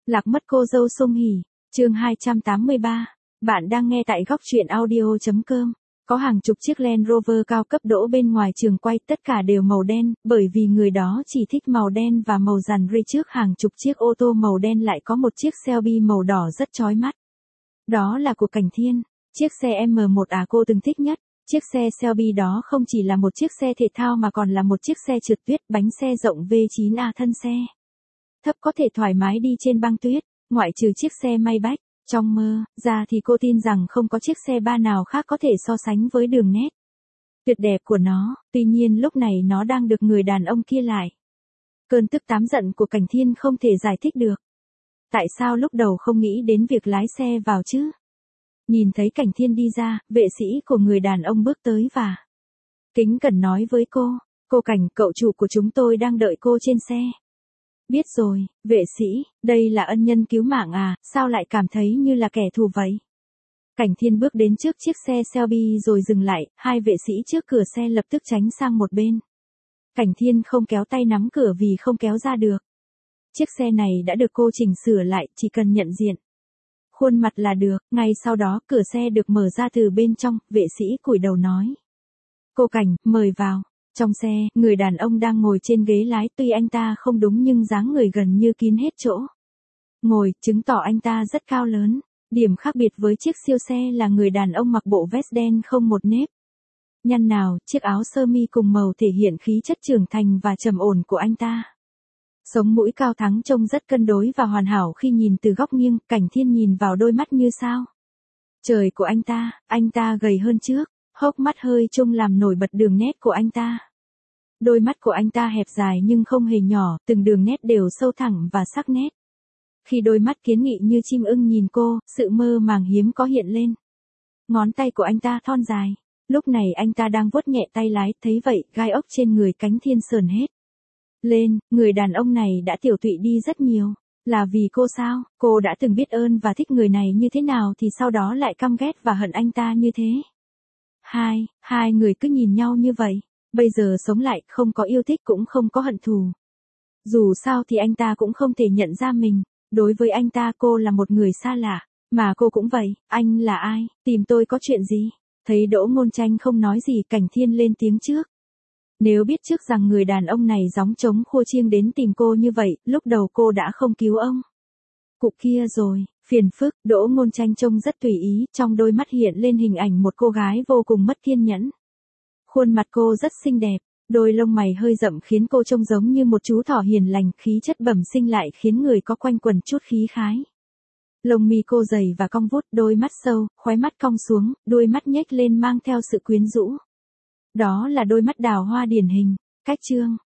Lạc mất cô dâu Song Hỷ, chương 283. Bạn đang nghe tại góc truyện audio.com. Có hàng chục chiếc Land Rover cao cấp đỗ bên ngoài trường quay, tất cả đều màu đen, bởi vì người đó chỉ thích màu đen và màu dàn ri. Trước hàng chục chiếc ô tô màu đen lại có một chiếc Shelby màu đỏ rất chói mắt. Đó là của Cảnh Thiên, chiếc xe M1 cô từng thích nhất. Chiếc xe Shelby đó không chỉ là một chiếc xe thể thao mà còn là một chiếc xe trượt tuyết, bánh xe rộng V9A, thân xe thấp có thể thoải mái đi trên băng tuyết, ngoại trừ chiếc xe Maybach. Trong mơ ra thì cô tin rằng không có chiếc xe ba nào khác có thể so sánh với đường nét tuyệt đẹp của nó, tuy nhiên lúc này nó đang được người đàn ông kia lại. Cơn tức tám giận của Cảnh Thiên không thể giải thích được. Tại sao lúc đầu không nghĩ đến việc lái xe vào chứ? Nhìn thấy Cảnh Thiên đi ra, vệ sĩ của người đàn ông bước tới và kính cẩn nói với cô Cảnh, cậu chủ của chúng tôi đang đợi cô trên xe. Biết rồi, vệ sĩ, đây là ân nhân cứu mạng à, sao lại cảm thấy như là kẻ thù vậy? Cảnh Thiên bước đến trước chiếc xe Shelby rồi dừng lại, hai vệ sĩ trước cửa xe lập tức tránh sang một bên. Cảnh Thiên không kéo tay nắm cửa vì không kéo ra được. Chiếc xe này đã được cô chỉnh sửa lại, chỉ cần nhận diện khuôn mặt là được. Ngay sau đó cửa xe được mở ra từ bên trong, vệ sĩ cúi đầu nói. Cô Cảnh, mời vào. Trong xe, người đàn ông đang ngồi trên ghế lái, tuy anh ta không đúng nhưng dáng người gần như kín hết chỗ ngồi, chứng tỏ anh ta rất cao lớn. Điểm khác biệt với chiếc siêu xe là người đàn ông mặc bộ vest đen không một nếp nhăn nào, chiếc áo sơ mi cùng màu thể hiện khí chất trưởng thành và trầm ổn của anh ta. Sống mũi cao thẳng trông rất cân đối và hoàn hảo khi nhìn từ góc nghiêng. Cảnh Thiên nhìn vào đôi mắt như sao trời của anh ta gầy hơn trước, hốc mắt hơi trông làm nổi bật đường nét của anh ta. Đôi mắt của anh ta hẹp dài nhưng không hề nhỏ, từng đường nét đều sâu thẳng và sắc nét. Khi đôi mắt kiến nghị như chim ưng nhìn cô, sự mơ màng hiếm có hiện lên. Ngón tay của anh ta thon dài. Lúc này anh ta đang vuốt nhẹ tay lái, thấy vậy, gai ốc trên người Cảnh Thiên sờn hết lên. Người đàn ông này đã tiểu tụy đi rất nhiều. Là vì cô sao? Cô đã từng biết ơn và thích người này như thế nào thì sau đó lại căm ghét và hận anh ta như thế. Hai người cứ nhìn nhau như vậy. Bây giờ sống lại, không có yêu thích cũng không có hận thù. Dù sao thì anh ta cũng không thể nhận ra mình. Đối với anh ta cô là một người xa lạ. Mà cô cũng vậy. Anh là ai? Tìm tôi có chuyện gì? Thấy Đỗ Ngôn Tranh không nói gì, Cảnh Thiên lên tiếng trước. Nếu biết trước rằng người đàn ông này gióng trống khua chiêng đến tìm cô như vậy, lúc đầu cô đã không cứu ông cụ kia rồi. Phiền phức. Đỗ Ngôn Tranh trông rất tùy ý, trong đôi mắt hiện lên hình ảnh một cô gái vô cùng mất kiên nhẫn. Khuôn mặt cô rất xinh đẹp, đôi lông mày hơi rậm khiến cô trông giống như một chú thỏ hiền lành, khí chất bẩm sinh lại khiến người có quanh quần chút khí khái. Lông mi cô dày và cong vút, đôi mắt sâu, khóe mắt cong xuống, đôi mắt nhếch lên mang theo sự quyến rũ. Đó là đôi mắt đào hoa điển hình. Cách trương